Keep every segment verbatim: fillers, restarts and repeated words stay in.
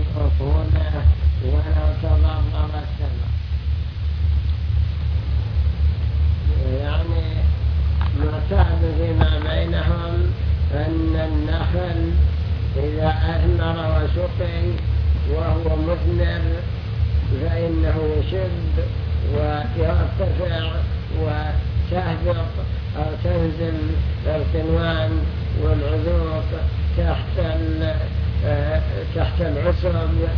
أصوله ولو تضرر الثمر. يعني معتاد فيما بينهم أن النخل إذا أثمر وسقي وهو مثمر فإنه يشب ويرتفع وتهبط أو تنزل القنوان والعذوق تحت تحت العصب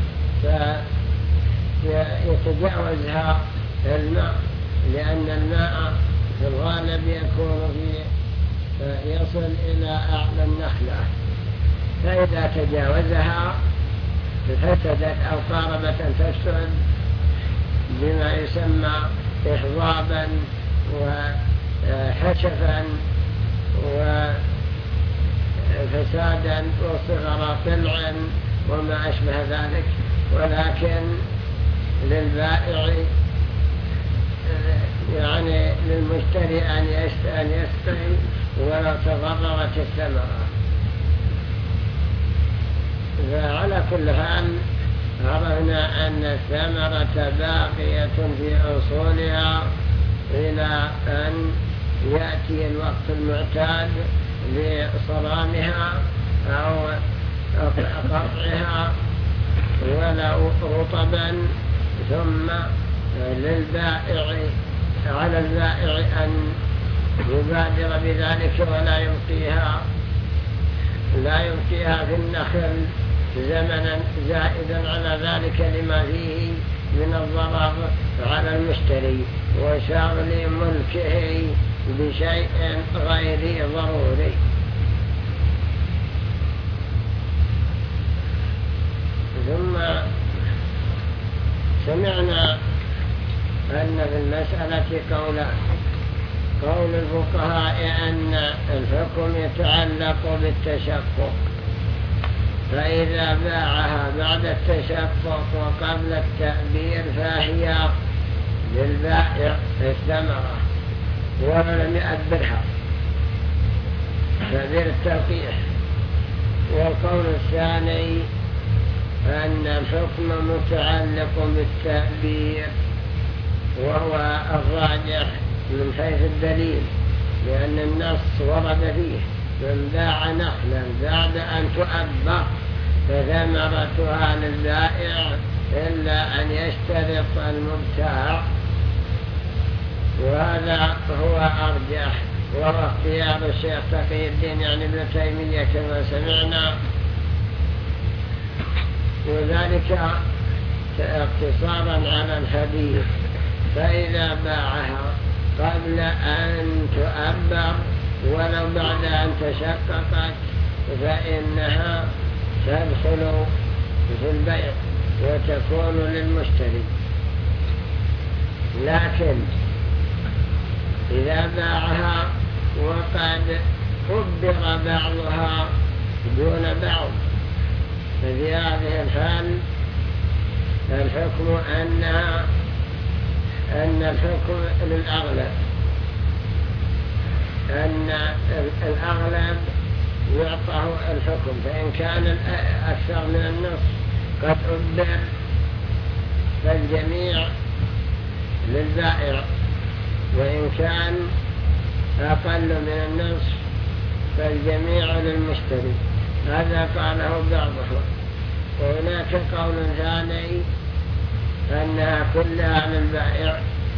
فيتجاوزها الماء، لأن الماء في الغالب يكون في يصل إلى أعلى النخلة، فإذا تجاوزها فسدت أو قاربت أن تفسد بما يسمى إحضابا وحشفا وفسادا وصغر طلعا وما أشبه ذلك. ولكن للبائع يعني للمشتري أن يشتري ولو تضررت الثمرة. فعلى كل حال عرفنا أن الثمرة باقية في أصولها إلى أن يأتي الوقت المعتاد لصرامها أو قطعها ولو رطبا، ثم للبائع على البائع أن يبادر بذلك ولا يبقيها لا يبقيها في النخل زمنا زائدا على ذلك لما فيه من الضرر على المشتري وشغل ملكه بشيء غير ضروري. ثم سمعنا أن في المسألة قولان: قول الفقهاء أن الحكم يتعلق بالتشقق، فإذا باعها بعد التشقق وقبل التأبير فهي للبائع الثمرة ولم يأبرها تأبير التلقيح. والقول الثاني أن الحكم متعلق بالتأبير، وهو الراجح من حيث الدليل، لأن النص ورد فيه: من باع نخلا بعد أن تؤبر فثمرتها للبائع إلا أن يشترط المبتاع. وهذا هو أرجح، وهو اختيار الشيخ تقي الدين يعني ابن تيمية كما سمعنا، وذلك اقتصارا على الحديث: فإذا باعها قبل أن تؤبر ولو بعد أن تشققت فإنها تدخل في البيع وتكون للمشتري. لكن إذا باعها وقد أبر بعضها دون بعض ففي هذه الحال الحكم أنها أن الحكم للأغلب، أن الأغلب يعطاه الحكم، فإن كان أكثر من النصف قد أبر فالجميع للبائع، وإن كان أقل من النصف فالجميع للمشتري. هذا قاله بعضهم. وهناك قول ثاني أنها كلها للبائع،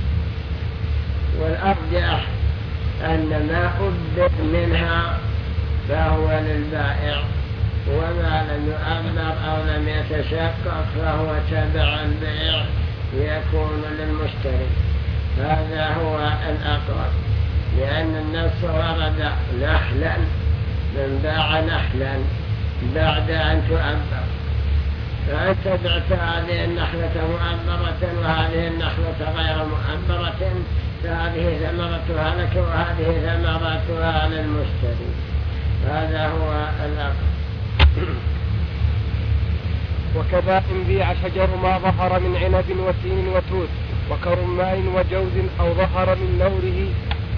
والأرجح أن ما أبر منها فهو للبائع، وما لم يؤمر أو لم يتشقق فهو تبع البيع يكون للمشتري. هذا هو الأقرب، لأن النص ورد نحلا: من باع نحلا بعد أن تؤبر، فأنت بعت هذه النخلة مؤبرة وهذه النخلة غير مؤبرة، فهذه ثمرتها لك وهذه ثمرتها للمشتري. هذا هو الأقرب. وكذا إن بيع شجر ما ظهر من عنب وتين وتوت وكرمان وجوز أو ظهر من نوره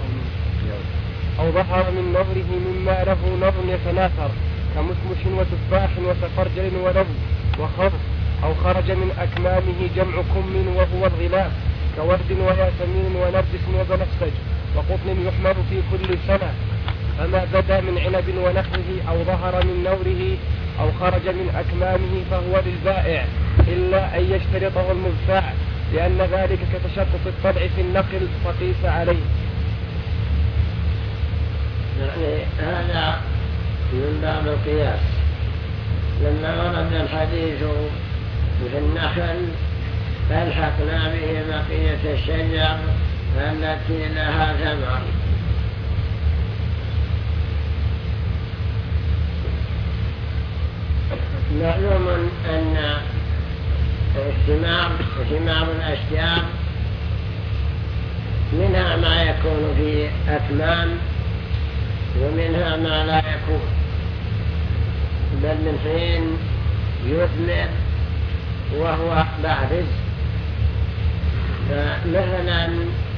أو ظهر من نوره مما له نظر يتناثر كمشمش وتفاح وسفرجل ولب وخرف أو خرج من أكمامه جمع كم وهو الغلاف كورد وياسمين ونرجس وبنفسج وقطن يحمل في كل سنة. فما بدا من عنب ونخله أو ظهر من نوره أو خرج من أكمامه فهو للبائع إلا أن يشترطه المبتاع، لأن ذلك كتشقق الطلع في النقل فقيس عليه. يعني هذا من باب القياس. لما ورد الحديث في النخل فالحقنا به بقية الشجر التي لها ثمر. معلوم أن الثمار ثمار الأشجار منها ما يكون في أكمام ومنها ما لا يكون، بل من حين يثمر وهو بارز. فمثلا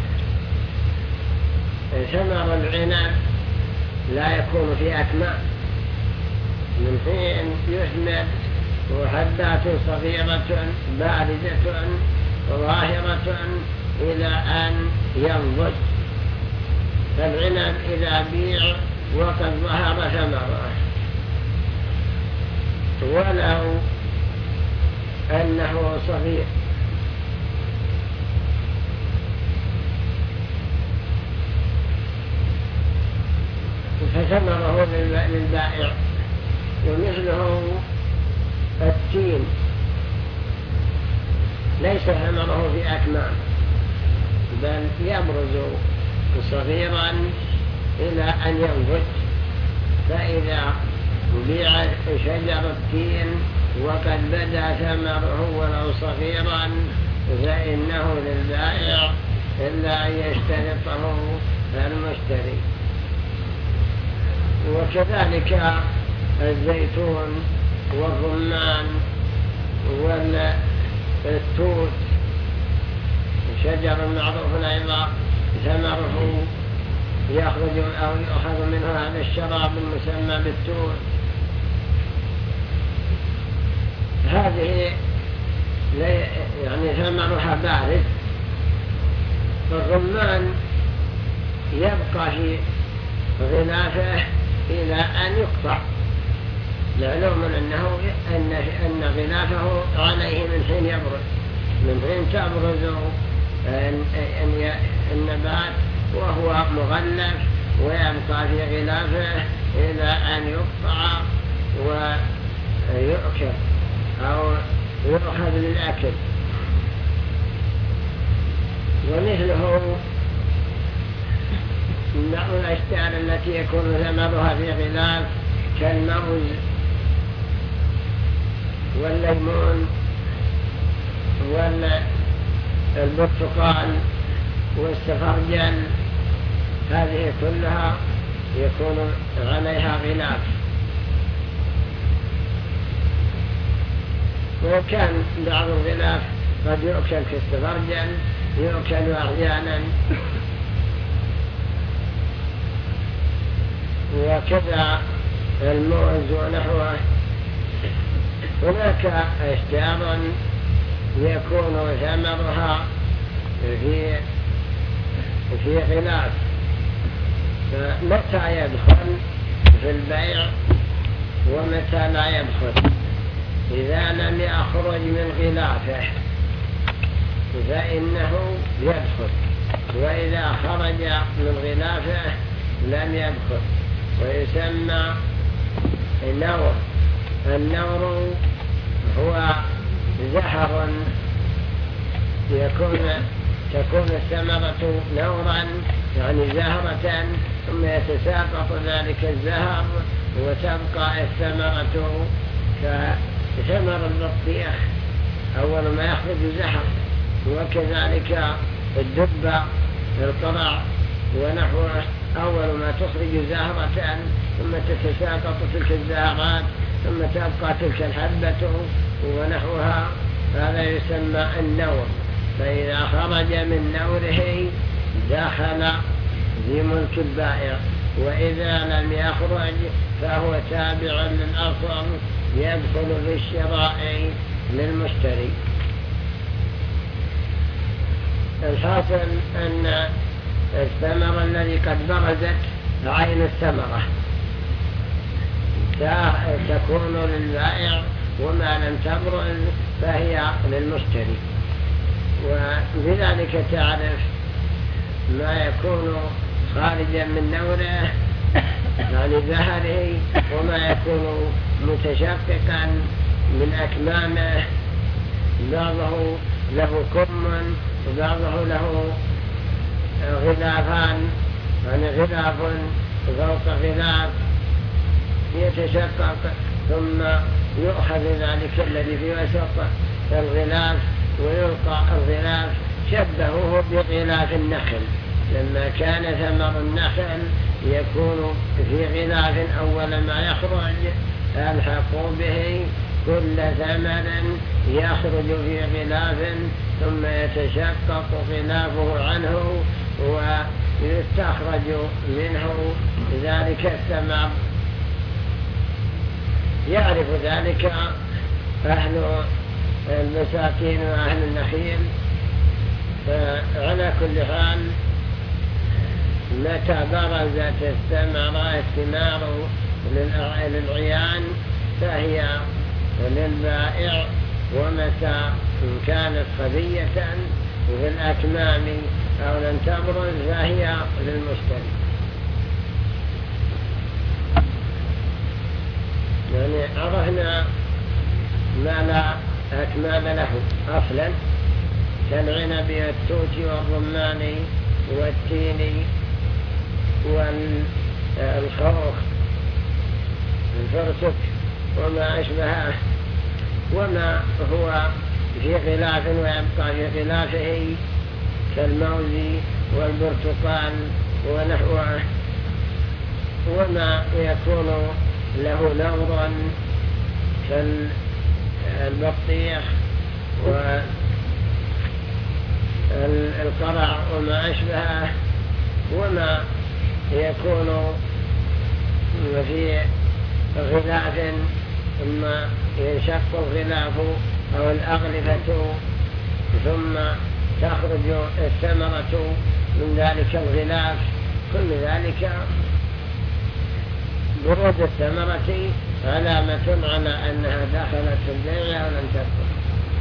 ثمر العنب لا يكون في أكمام، من حين يثمر وحبات صغيرة باردة ظاهرة إلى أن ينضج. فالعنب إذا بيع وقد ظهر ثمره ولو أنه صغير، فثمره للبائع. ومثله التين ليس ثمره في أكمام، بل يبرز صغيرا إلى أن ينضج. فإذا بيع شجر التين وقد بدا ثمره ولو صغيرا فإنه للبائع إلا أن يشترطه المشتري. وكذلك الزيتون والرمان والتوت شجر معروف أيضا ثمره يخرج أو يأخذ منه هذا الشراب المسمى بالتوت. هذه يعني ثمرها بارد. الرمان يبقى في غلافه إلى أن يقطع. معلوم أنه أن أن غلافه عليه من حين يبرد، من حين تبرز النبات وهو مغلف ويبقى في غلافه إلى أن يقطع ويؤكل أو يؤخذ للأكل. ومثله بعض الأشجار التي يكون ثمرها في غلاف كالموز والليمون والبرتقال والسفرجل، هذه كلها يكون عليها غلاف. وكان بعض الغلاف قد يؤكل كالسفرجل يؤكل أحيانا، وكذا الموز ونحوه. هناك أشجار يكون ثمرها في في غلاف، فمتى يدخل في البيع ومتى لا يدخل؟ إذا لم يخرج من غلافه فإنه يدخل، وإذا خرج من غلافه لم يدخل. ويسمى النور. النور هو زهر يكون تكون الثمرة نورا يعني زهرة، ثم يتساقط ذلك الزهر وتبقى الثمرة كثمر البطيخ أول ما يخرج زهر. وكذلك الدبة القرع ونحوه أول ما تخرج زهرة ثم تتساقط تلك الزهرات ثم تبقى تلك الحبة ونحوها، هذا يسمى النور. فإذا خرج من نوره دخل في ملك البائع، وإذا لم يخرج فهو تابع للأصل يدخل في الشراء للمشتري. الحاصل أن الثمرة الذي قد برزت عين الثمرة تكون للبائع، وما لم تبرز فهي للمشتري. وبذلك تعرف ما يكون خارجا من نوره يعني ظهره، وما يكون متشققا من أكمامه، بعضه له كم وبعضه له غلافان، يعني غلاف فوق غلاف يتشقق، ثم يؤخذ ذلك الذي في وسط الغلاف ويلقى الغلاف. شبهوه بغلاف النخل، لما كان ثمر النخل يكون في غلاف أول ما يخرج ألحقوا به كل ثمر يخرج في غلاف، ثم يتشقق غلافه عنه ويستخرج منه ذلك الثمر. يعرف ذلك أهل المساكين وأهل النخيل. فعلى كل حال متى برزت الثمرة الثمار للعيان فهي للبائع، ومتى كانت خبية في الأكمام أو لم تبرز فهي للمشتري. يعني عرفنا ما لا أكمام له أصلا كالعنب والتوت والرمان والتين والخوخ الفرسك وما أشبهه، وما هو في غلاف ويبقى في غلافه كالموز والبرتقال ونحوه، وما يكون له نور كالبطيخ والقرع وما أشبهه، وما يكون في غلاف ثم ينشق الغلاف أو الأغلفة ثم تخرج الثمرة من ذلك الغلاف. كل ذلك برود الثمرة علامة على أنها دخلت في البيع ولم تدخل.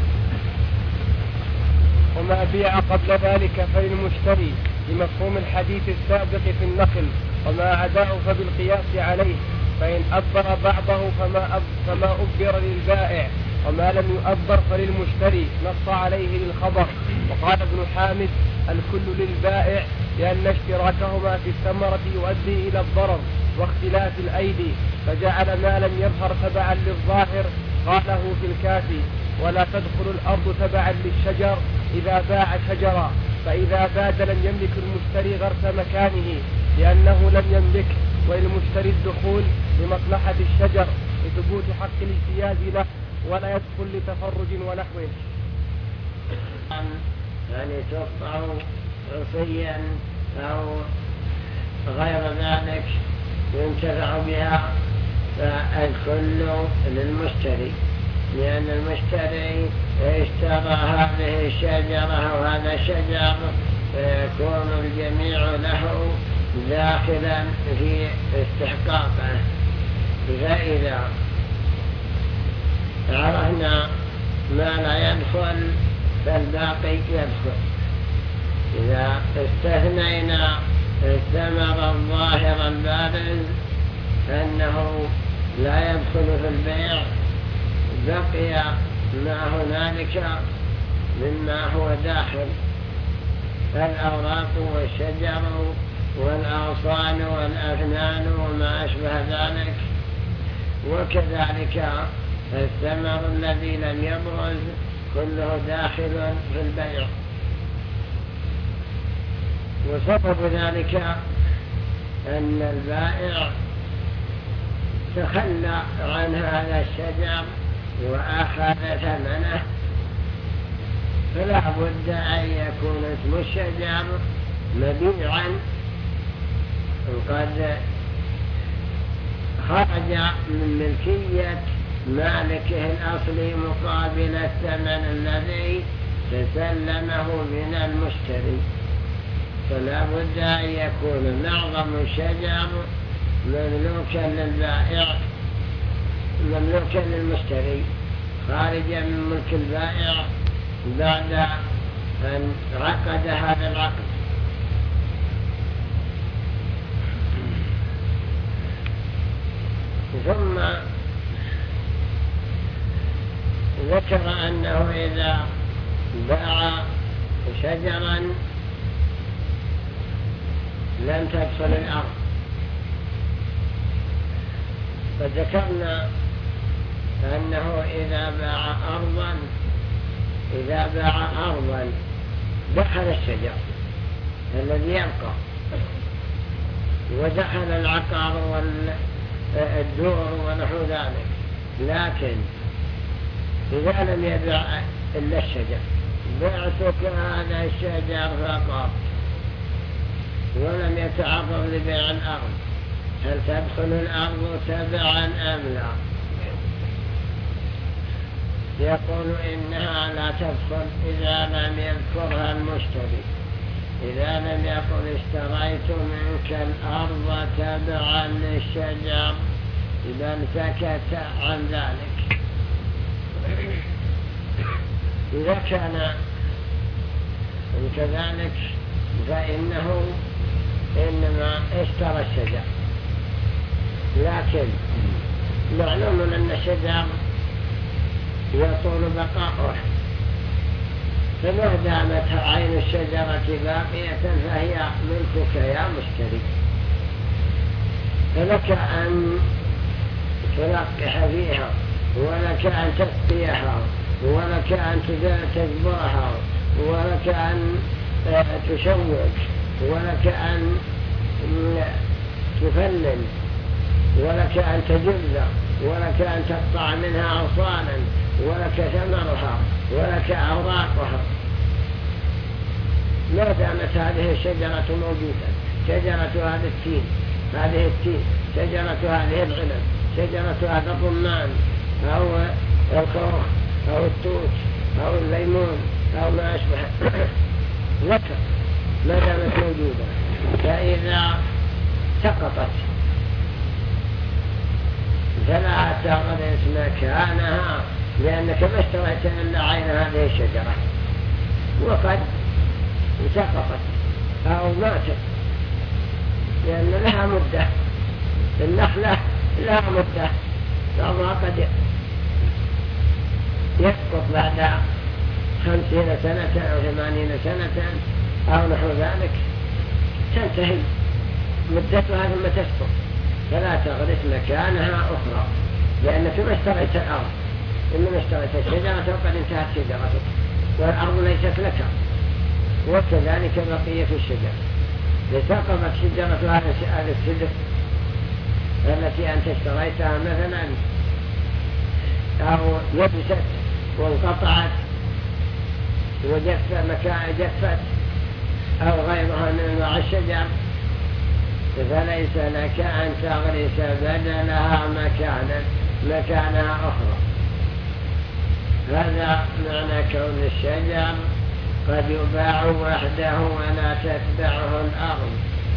وما بيع قبل ذلك فللمشتري بمفهوم الحديث السابق في النخل، وما عداه فبالقياس عليه، فإن أبر بعضه فما, أب فما أبر للبائع، وما لم يؤبر فللمشتري، نص عليه للخبر. وقال ابن حامد الكل للبائع لأن اشتراكهما في الثمرة يؤدي إلى الضرر واختلاف الأيدي، فجعل ما لم يظهر تبعا للظاهر قاله في الكافي: ولا تدخل الأرض تبعا للشجر إذا باع شجرا، فإذا باد لم يملك المشتري غرس مكانه لأنه لم يملك، وللمشتري الدخول لمصلحة الشجر لثبوت حق الاجتياز له، ولا يدخل لتفرج ونحوه. يعني تقطع عصيا أو غير ذلك ينتفع بها، فالكل للمشتري، لأن المشتري اشترى هذه الشجرة وهذا الشجر، فيكون الجميع له داخلا في استحقاقه. فإذا عرفنا ما لا يدخل فالباقي يدخل. إذا استثنينا الثمر الظاهر البارز أنه لا يدخل في البيع، بقي ما هنالك مما هو داخل: الأوراق والشجر والأغصان والأفنان وما أشبه ذلك، وكذلك الثمر الذي لم يبرز كله داخل في البيع. وسبب ذلك أن البائع تخلى عن هذا الشجر وأخذ ثمنه، فلا بد أن يكون اسم الشجر مبيعا قد خرج من ملكية مالكه الأصلي مقابل الثمن الذي تسلمه من المشتري. فلا بد أن يكون معظم الشجر مملوكا للبائع مملوكا للمشتري خارجا من ملك البائع بعد أن عقد هذا العقد. ثم ذكر أنه إذا باع شجرا لم تدخل الأرض، فذكرنا أنه إذا باع أرضا إذا باع أرضا دخل الشجر الذي يبقى ودخل العقار والدور ونحو ذلك، لكن إذا لم يبيع إلا الشجر بعتك هذا الشجر فقط ولم يتعرض لبيع الأرض، هل تدخل الأرض تبعا أم لا؟ يقول إنها لا تدخل إذا لم يذكرها المشتري، إذا لم يقل اشتريت منك الأرض تبعا للشجر بل سكت عن ذلك. إذا كان كذلك فإنه إنما اشترى الشجر، لكن معلوم أن الشجر يطول بقاؤه، فما دامت عين الشجرة باقية فهي ملكك يا مشتري، فلك أن تلقح فيها ولك أن تسقيها ولك أن تجبرها ولك أن تشوك ولك أن تفلل ولك أن تجز ولك أن تقطع منها أغصانا ولك ثمرها ولك أوراقها، ما دامت هذه الشجرة موجودة، شجرة هذا التين هذه التين شجرة هذه العنب شجرة هذا الرمان أو الخوخ أو التوت أو الليمون أو ما أشبه لك ما دامت موجودة، فإذا سقطت فلا تغرس مكانها لأنك ما اشتريت إلا عين هذه الشجرة وقد سقطت أو ماتت، لأن لها مدة، النخلة لها مدة، بعضها قد يسقط بعد خمسين سنة أو ثمانين سنة أو نحو ذلك تنتهي مدتها ثم تسقط، فلا تغرس مكانها أخرى لأنك ما اشتريت الأرض، إنما اشتريت الشجرة وقد انتهت شجرتك والأرض ليست لك، وكذلك بقية الشجر. لسقطت شجرة هذا الشجر التي أنت اشتريتها مثلا أو يبست وانقطعت وجف مكان جفت أو غيرها من أنواع الشجر، فليس لك أن تغرس بدلها مكانا مكانها أخرى. هذا معنى كون الشجر قد يباع وحده ولا تتبعه الأرض،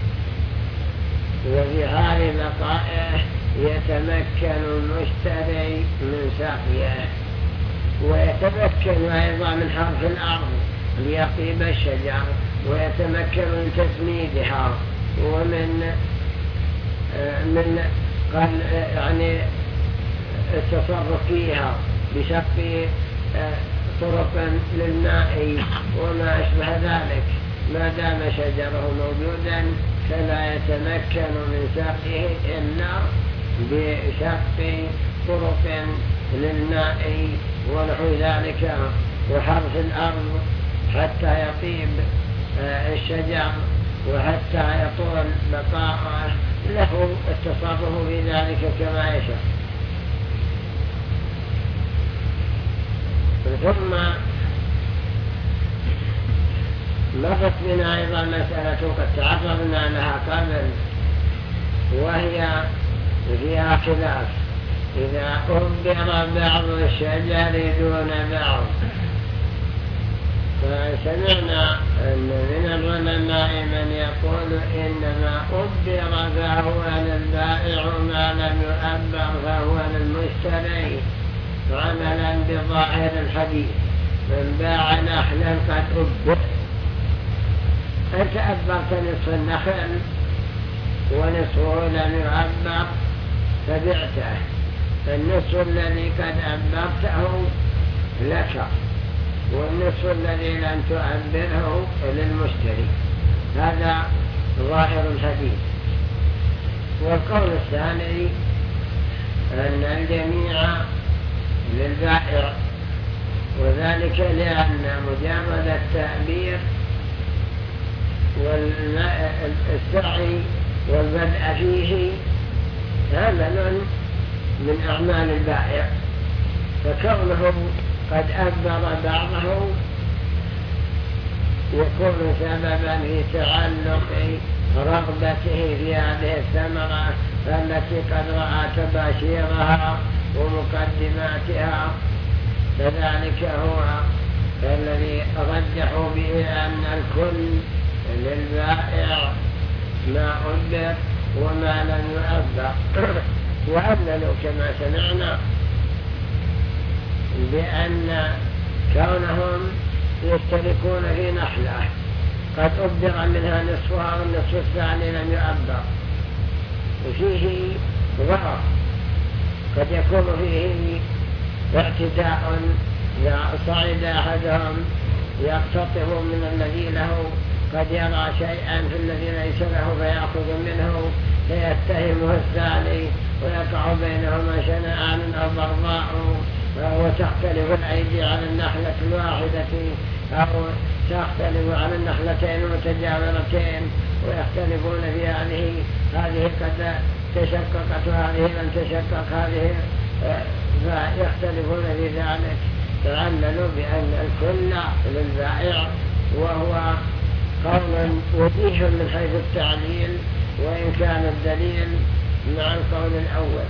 وفي حال بقائه يتمكن المشتري من سقيه ويتمكن أيضا من حرث الأرض ليطيب الشجر ويتمكن من تسميدها ومن من يعني التصرف فيها بشق طرق للماء وما أشبه ذلك، ما دام شجره موجودا فلا يتمكن من سقيه إلا بشق طرق للماء ونحو ذلك وحرث الأرض حتى يطيب الشجر وحتى يطول بقاءه، له التصرف في ذلك كما يشاء. ثم مرت بنا أيضا مسألة قد تعرضنا لها قبل وهي فيها خلاف إذا أبر بعض الشجر دون بعض. فسمعنا أن من العلماء من يقول إنما أبر فهو للبائع ما لم يؤبر فهو للمشتري، عملا بظاهر الحديث من باع نخلا قد أبر. أنت أبرت نصف النخل ونصفه لم يؤبر فبعته، النصف الذي قد أبرته لك والنصف الذي لم تؤبره للمشتري. هذا ظاهر الحديث. والقول الثاني أن الجميع للبائع، وذلك لأن مجرد التأبير والسعي والبدء فيه عمل من أعمال البائع، فكونه قد أبر بعضه يكون سببا في تعلق رغبته في هذه الثمرة التي قد رأى تباشيرها ومقدماتها. فذلك هو الذي رجحوا به أن الكل للبائع ما أبر وما لم يؤبر. وعللوا كما سمعنا بأن كونهم يشتركون في نخلة قد أبر منها نصفها والنصف الثاني لم يؤبر، وفيه ضرر قد يكون فيه اعتداء. إذا صعد أحدهم يقتطف من الذي له قد يرى شيئا في الذي ليس له فيأخذ منه فيتهمه الثاني ويقع بينهما شنآن أو بغضاء، وتختلف الأيدي على النخلة الواحدة أو تختلف على النخلتين المتجاورتين ويختلفون في هذه هذه قد تشققت وهذه لم تشقق هذه، فيختلفون في ذلك. تعللوا بأن الكل للبائع، وهو قول وجيه من حيث التعليل وإن كان الدليل مع القول الأول.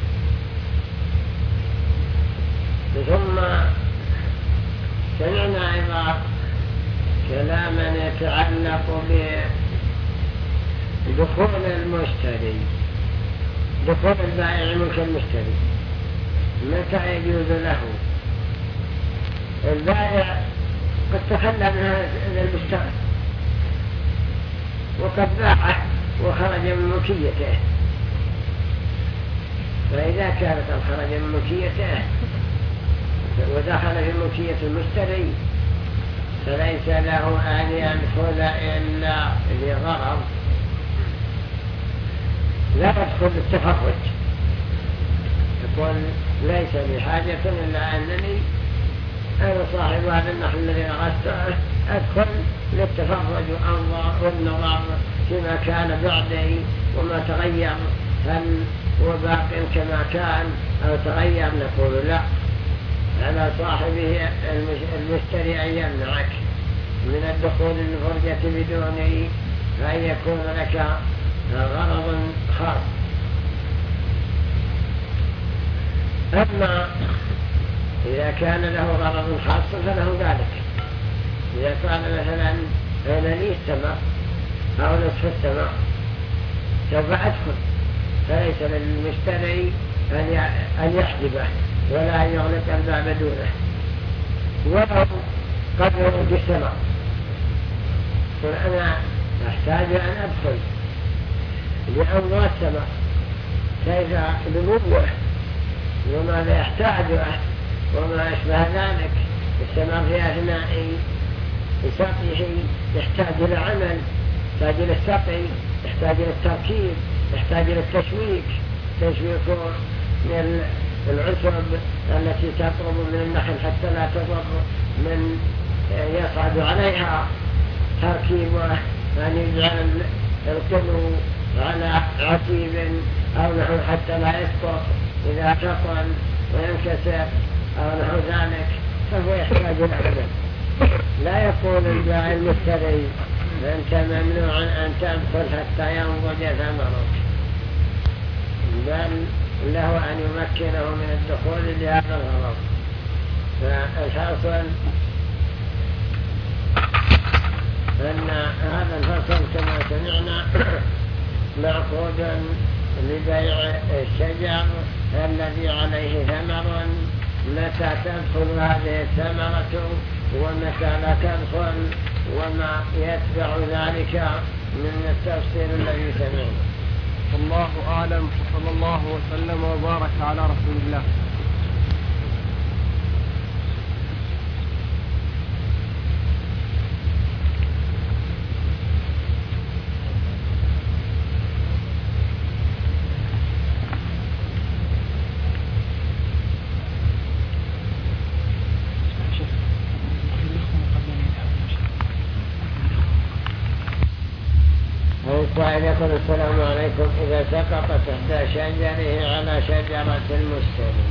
ثم سمعنا أيضا كلاما يتعلق بدخول المشتري، دخول البائع ملك المشتري، متى يجوز له؟ البائع قد تخلى من هذا المشتري وقد باعه وخرج من ملكيته، فإذا كانت قد خرج من ملكيته ودخل في ملكية المشتري فليس له أن يدخل إلا لغرض، لا يدخل التفرج، يقول ليس بحاجة إلا أنني أنا صاحب هذا النخل الذي أخذته أدخل للتفرج والنظر فيما كان بعدي وما تغير، هل هو باق كما كان أو تغير؟ نقول لا، على صاحبه المشتري أن يمنعك من الدخول للفرجة بدون أن يكون لك غرض خاص. أما إذا كان له غرض خاص فله ذلك. إذا قال مثلا أنا لي الثمر أو نصف الثمر سوف أدخل، فليس للمشتري أن يحجبه ولا أن يغلق الباب دونه، ولو قد يرد الثمر قل أنا أحتاج أن أدخل لأمر الثمر كيف بنبوه وماذا يحتاجه وما أشبه ذلك. الثمر في أثناء سقيه يحتاج إلى عمل، يحتاج إلى السقي، يحتاج إلى التركيب، يحتاج إلى التشويك، تشويك من العصب التي تقرب من النخل حتى لا تضر من يصعد عليها، تركيبه أن يجعل القلو على عتيب أو نحو حتى لا يسقط إذا تقل وينكسر أو نحو ذلك، فهو يحتاج إلى عمل. لا يقول البائع المشتري أنت ممنوع أن تدخل حتى ينضج ثمرك، بل له أن يمكنه من الدخول لهذا الغرض. فالحاصل أن هذا الفصل كما سمعنا معقود لبيع الشجر الذي عليه ثمر، متى تدخل هذه الثمرة ومتى لا تدخل، وما يتبع ذلك من التفسير الذي سمعنا. والله أعلم، وصلى الله وسلم وبارك على رسول الله. السائل يقول: السلام عليكم، إذا سقطت إحدى شجره على شجرة المشتري،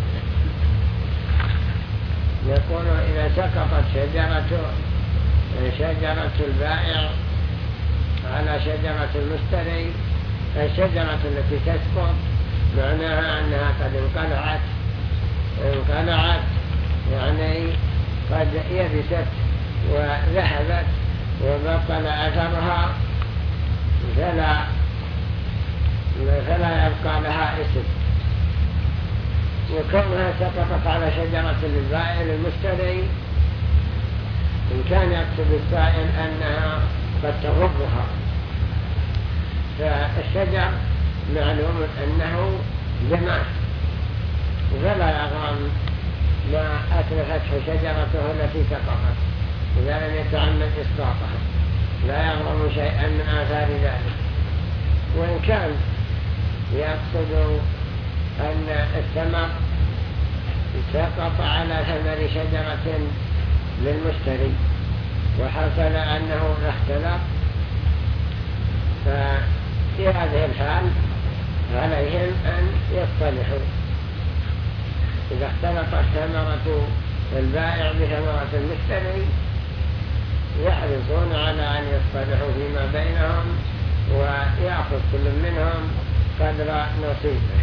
يقول إذا سقطت شجرة شجرة البائع على شجرة المشتري، الشجرة التي تسقط معناها أنها قد انقلعت انقلعت يعني قد يبست وذهبت وبطل أثرها، فلا فلا يبقى لها اسم. وكونها سقطت على شجرة البائع المشتري، إن كان يقصد السائل أنها قد تضرها، فالشجر معلوم أنه جماد، فلا يغرم ما أتلفته شجرته التي سقطت إذا لم يتعمد إسقاطها، لا يغرم شيئا من آثار ذلك. وإن كان يقصد أن الثمر سقط على ثمر شجرة للمشتري وحصل أنه اختلف، ففي هذه الحال عليهم أن يصطلحوا. إذا اختلطت ثمرة البائع بثمرة المشتري يحرصون على أن يصطلحوا فيما بينهم ويأخذ كل منهم قدر نصيبه.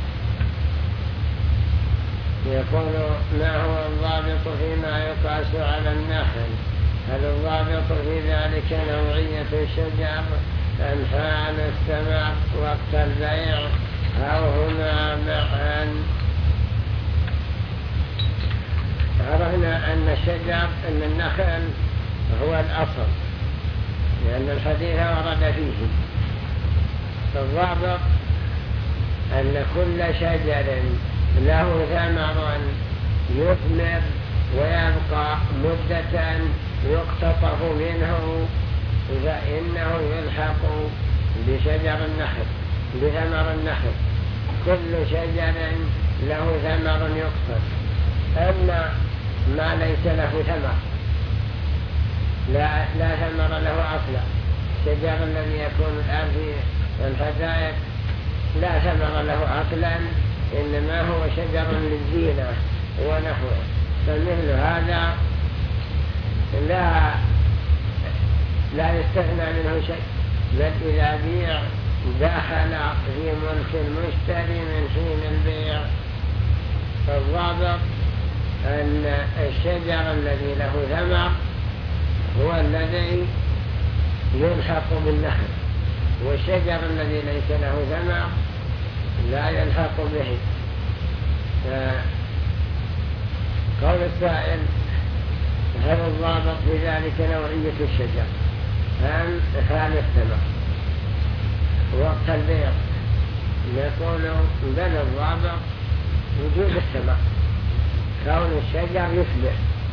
يقول: ما هو الضابط فيما يقاس على النخل؟ هل الضابط في ذلك نوعية الشجر أم حال الثمر وقت البيع أو هما معا؟ عرفنا أن الشجر أن النخل هو الأصل، لأن الحديث ورد فيه. فالضابط أن كل شجر له ثمر يثمر ويبقى مدة يقتطف منه، فإنه يلحق بشجر النخل بثمر النخل. كل شجر له ثمر يقتطف. أما ما ليس له ثمر لا, لا ثمر له أصلا، الشجر الذي يكون الآن في الحدائق لا ثمر له أصلا، إنما هو شجر للزينة ونحوه، فمثل هذا لا لا يستثنى منه شيء، بل إذا بيع دخل في ملك المشتري من حين البيع. فالضابط أن الشجر الذي له ثمر هو الذي يلحق بالنخل، والشجر الذي ليس له ثمر لا يلحق به. قول السائل: هل الضابط في ذلك نوعية الشجر أم حال الثمر وقت البيع؟ يقول: بل الضابط وجود الثمر، كون الشجر يثمر.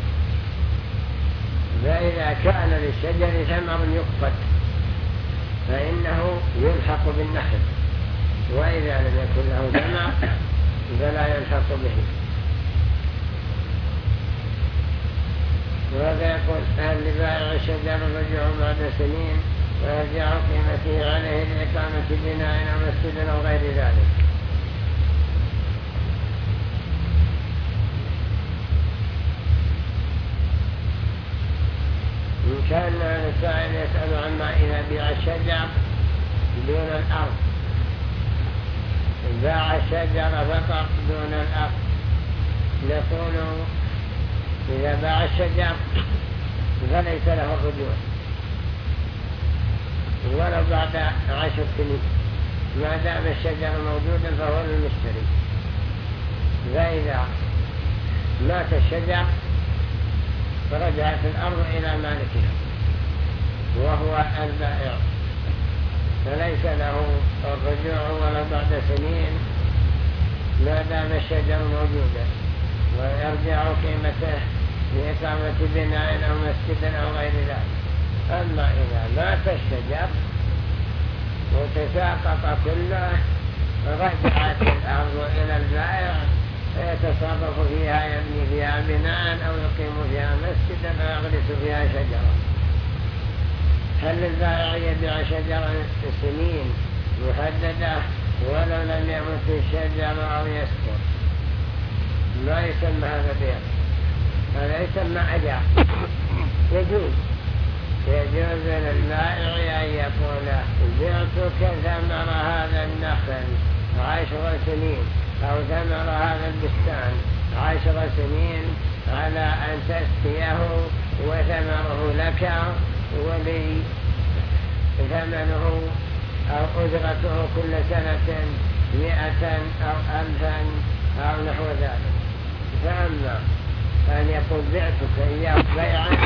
فإذا كان للشجر ثمر يقصد فإنه يلحق بالنخل، وإذا لم يكن له ثمر فلا يلحق به. وهذا يقول: هل لبائع الشجر الرجوع بعد سنين ويرجع قيمته عليه لإقامة بناء أو مسجد أو غير ذلك؟ إن كان السائل يسأل عما إذا بيع الشجر دون الأرض، باع الشجرة فقط دون الأرض نقول إذا باع الشجر فليس له الرجوع ولو بعد عشر سنين ما دام الشجر موجودا فهو للمشتري. فإذا مات الشجر فرجعت الأرض إلى مالكها وهو البائع، فليس له الرجوع ولو بعد سنين ما دام الشجر موجودا، ويرجع قيمته لإقامة بناء أو مسجد أو غير ذلك. أما إذا مات الشجر وتساقط كله رجعت الأرض إلى البائع يتصرف فيها، يبني فيها بناء أو يقيم فيها مسجدا أو يغرس فيها شجرا. هل البائع يبيع شجرا سنين محددة ولو لم يمت الشجر أو يسقط؟ ما يسمى هذا بيع، هذا يسمى أجار. يجوز يجوز للبائع أن يقول بعتك ثمر هذا النخل عشر سنين أو ثمر هذا البستان عشر سنين على أن تسقيه وثمره لك ولي ثمنه أو أجرته كل سنة مئة أو ألفا أو نحو ذلك. فأما أن يقول بعتك إياه بيعا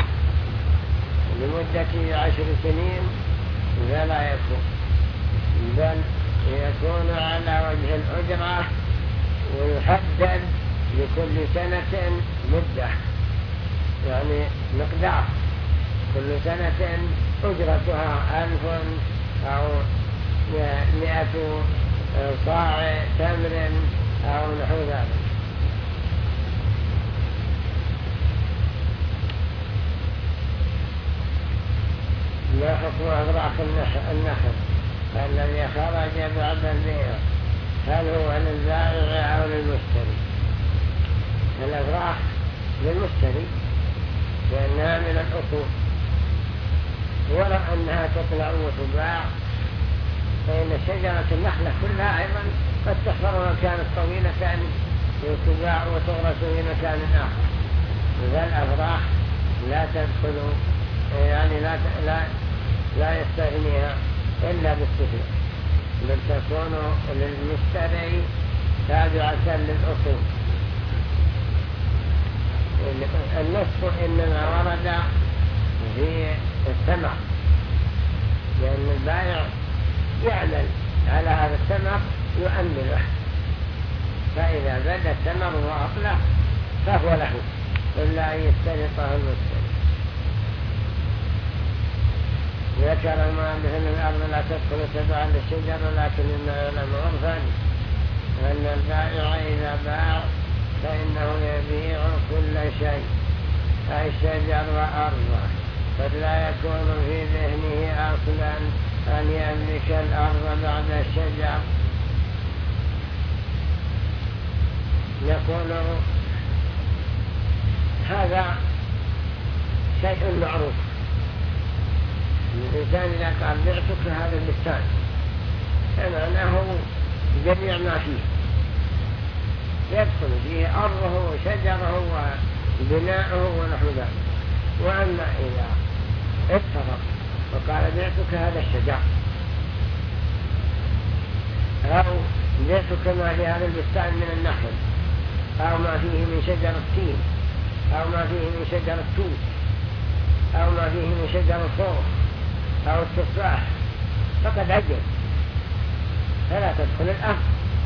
لمدة عشر سنين فلا يكون، بل يكون على وجه الأجرة ويحدد لكل سنة مدة، يعني مقدار كل سنة أجرتها ألف أو مئة صاع تمر أو نحو ذلك. ما حكم أغراق النخل الذي خرج بعد البيع؟ هل هو للبائع أو للمشتري؟ الأغراق للمشتري لأنها من الأصول، ولو أنها تطلع وتباع فإن شجرة النخلة كلها أيضا قد تحفر مكانت طويلة وتباع وتغرس في مكان آخر. فالأغراق لا تدخل، يعني لا لا لا يستغنيها إلا باستثناء، بل تكون للمشتري تابعة للأصول. النص إنما ورد في الثمر، لأن البائع يعمل على هذا الثمر يؤمله، فإذا بدا الثمر وأطلع فهو له إلا أن يسترطه المشتري. ذكر المؤلف أن الأرض لا تدخل تبعا للشجر، لكن إنه يعلم عرفا أن البائع إذا باع فإنه يبيع كل شيء، أي الشجر وأرضه، قد لا يكون في ذهنه أصلا أن يملك الأرض بعد الشجر. يقول هذا شيء معروف. الإنسان إذا قال بعتك هذا البستان فمعناه جميع ما فيه، يدخل فيه أرضه وشجره وبناؤه ونحو ذلك. وأما إذا اتفق وقال بعتك هذا الشجر أو بعتك ما في هذا البستان من النخل أو ما فيه من شجر التين أو ما فيه من شجر التوت أو ما فيه من شجر الخوخ أو التفاح، فقد عجل فلا تدخل الأرض.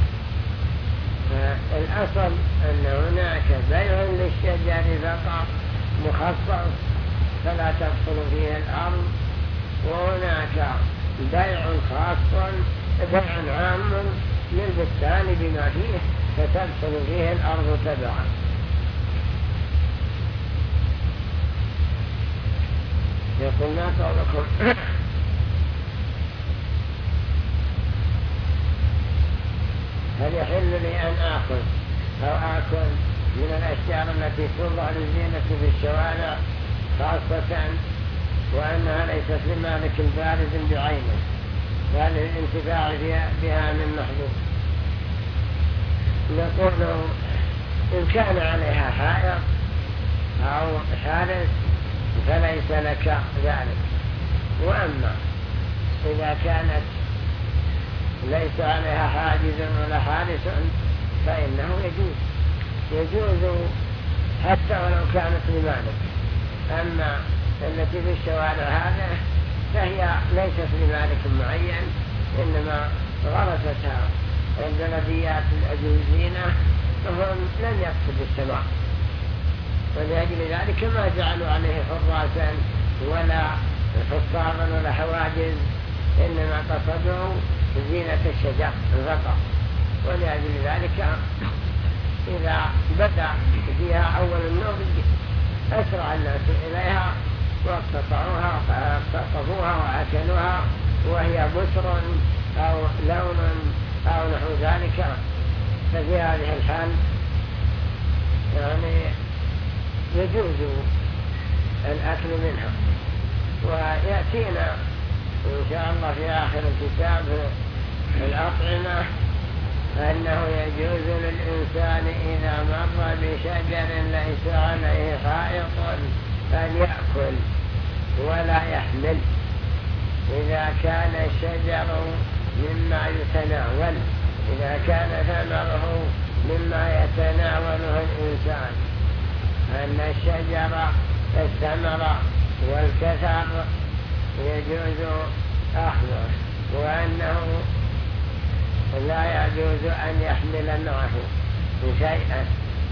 الأصل أن هناك بيع للشجر فقط مخصص فلا تدخل فيه الأرض، وهناك بيع خاص بيع عام للبستان بما فيه فتدخل فيه الأرض تبعا. يقول ما قولكم هل يحل لي أن آكل أو آكل من الأشجار التي توضع للزينة في الشوارع خاصة وأنها ليست لمالك بارز بعينه، بل الانتفاع بها من محظوظ؟ نقول إن كان عليها حائط أو حارس فليس لك ذلك. وأما إذا كانت ليس عليها حاجز ولا حارس فإنه يجوز يجوز حتى ولو كانت لمالك. أما التي في الشوارع هذا فهي ليست لمالك معين، إنما غرستها البلديات الأجوزين فهم لم يقصدوا السماء، ولأجل ذلك ما جعلوا عليه حراسا ولا حصارا ولا حواجز، إنما قصدوا زينة الشجر الغطاء. ولأجل ذلك إذا بدأ فيها أول النور أسرع الناس إليها واقتطعوها واقتطفوها وأكلوها وهي بسر أو لون أو نحو ذلك، ففي هذه الحال يعني يجوز الأكل منها. ويأتينا إن شاء الله في آخر الكتاب الأطعمة أنه يجوز للإنسان إذا مر بشجر ليس عليه حائط أن يأكل ولا يحمل إذا كان الشجر مما يتناول، إذا كان ثمره مما يتناوله الإنسان، أن الشجر الثمر والكثر يجوز أخذه، وأنه لا يجوز أن يحمل معه شيئا.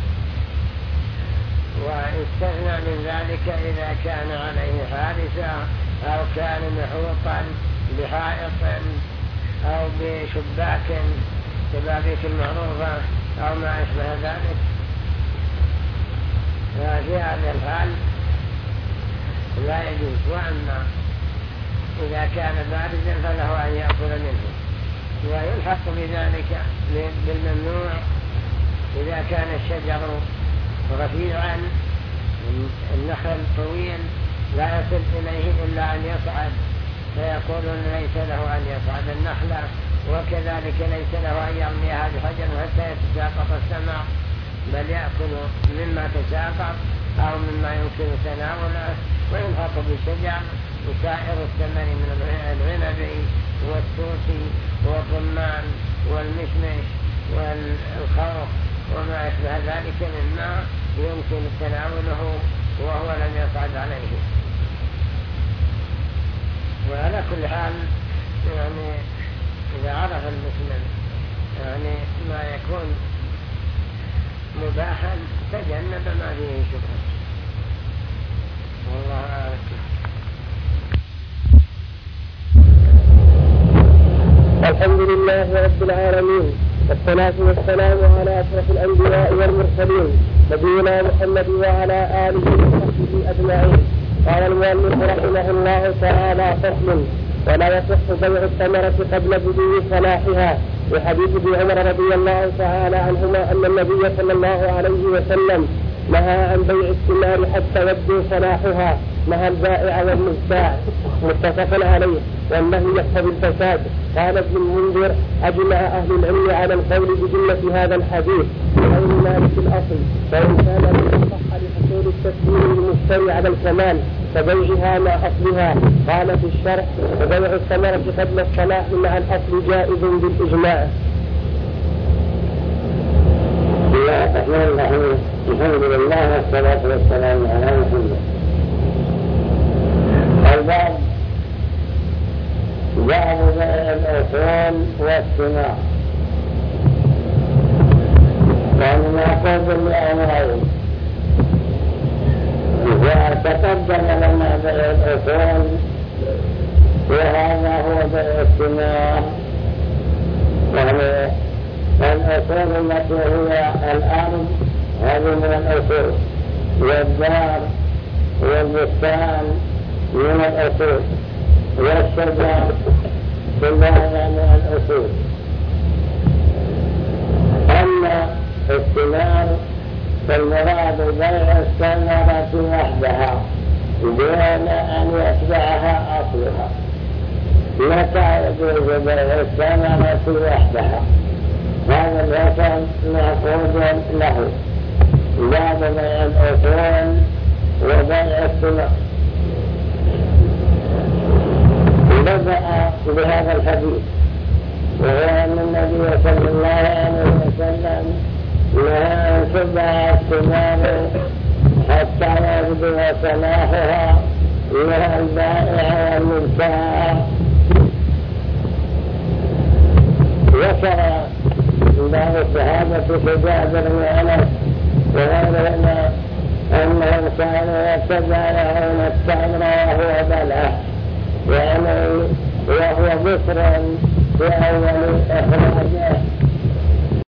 واستثنى من ذلك إذا كان عليه حارسة أو كان محوطا بحائط أو بشباك شبابيك المعروفة أو ما أشبه ذلك. ففي هذا الحال لا يجوز. وأما إذا كان بارزا فله أن يأكل منه. ويلحق بذلك بالممنوع إذا كان الشجر رفيعا، النخل طويل لا يصل إليه إلا أن يصعد، فيقولون ليس له أن يصعد النخلة، وكذلك ليس له أن يرميها بحجر حتى يتساقط السماء، بل يأكل مما تساقط أو مما يمكن تناوله. ويلحق بالشجر وسائر الثمر من العنب والتوت والرمان والمشمش والخوخ وما أشبه ذلك مما يمكن تناوله وهو لم يصعد عليه. وعلى كل حال يعني إذا عرف المسلم يعني ما يكون مباحا تجنب ما فيه شبهة، والله أعلم. الحمد لله رب العالمين، والصلاة والسلام على أشرف الأنبياء والمرسلين نبينا محمد وعلى آله وصحبه أجمعين. قال المؤلف رحمه الله تعالى: فصل: ولا يصح بيع الثمرة قبل بدو صلاحها، وحديث ابن عمر رضي الله تعالى عنهما أن النبي صلى الله عليه وسلم نهى عن بيع الثمار حتى يبدو صلاحها، نهى البائع والمبتاع، متفق عليه، والنهي يقتضي الفساد. قال ابن المنذر: أجمع أهل العلم على القول بجملة هذا الحديث غير مالك الأصل، فإن كان يصح لحصول التسليم للمشتري على الكمال فبيعها مع أصلها. قال في الشرح: وبيع الثمرة قبل الصلاح مع الأصل جائز بالإجماع. الحمد لله والصلاة والسلام على محمد. الباب باب بيع الأصول والثمار، يعني معقود بأمرين. وتقدم لنا بيع الأصول، وهذا هو بيع الثمار، يعني الأصول التي هي الأرض هذه من الأصول، والدار والبستان من الأصول، والشجر كل هذا من الأصول. أما الثمار فالمراد بيع الثمرة وحدها دون أن يتبعها أصلها. متى يجوز بيع الثمرة وحدها؟ هذا الفصل معقود له باب بيع الأصول وبيع الثمار. بدأ بهذا الحديث وهو أن النبي صلى الله عليه وسلم نهى أن تباع الثمار حتى يبدو صلاحها من البائع والمبتاع. ذكر بعض الصحابة كجابر بن أنس وغيرهما أنهم كانوا يتبايعون التمر وهو بلح يعني وهو بكر في أول إخراجه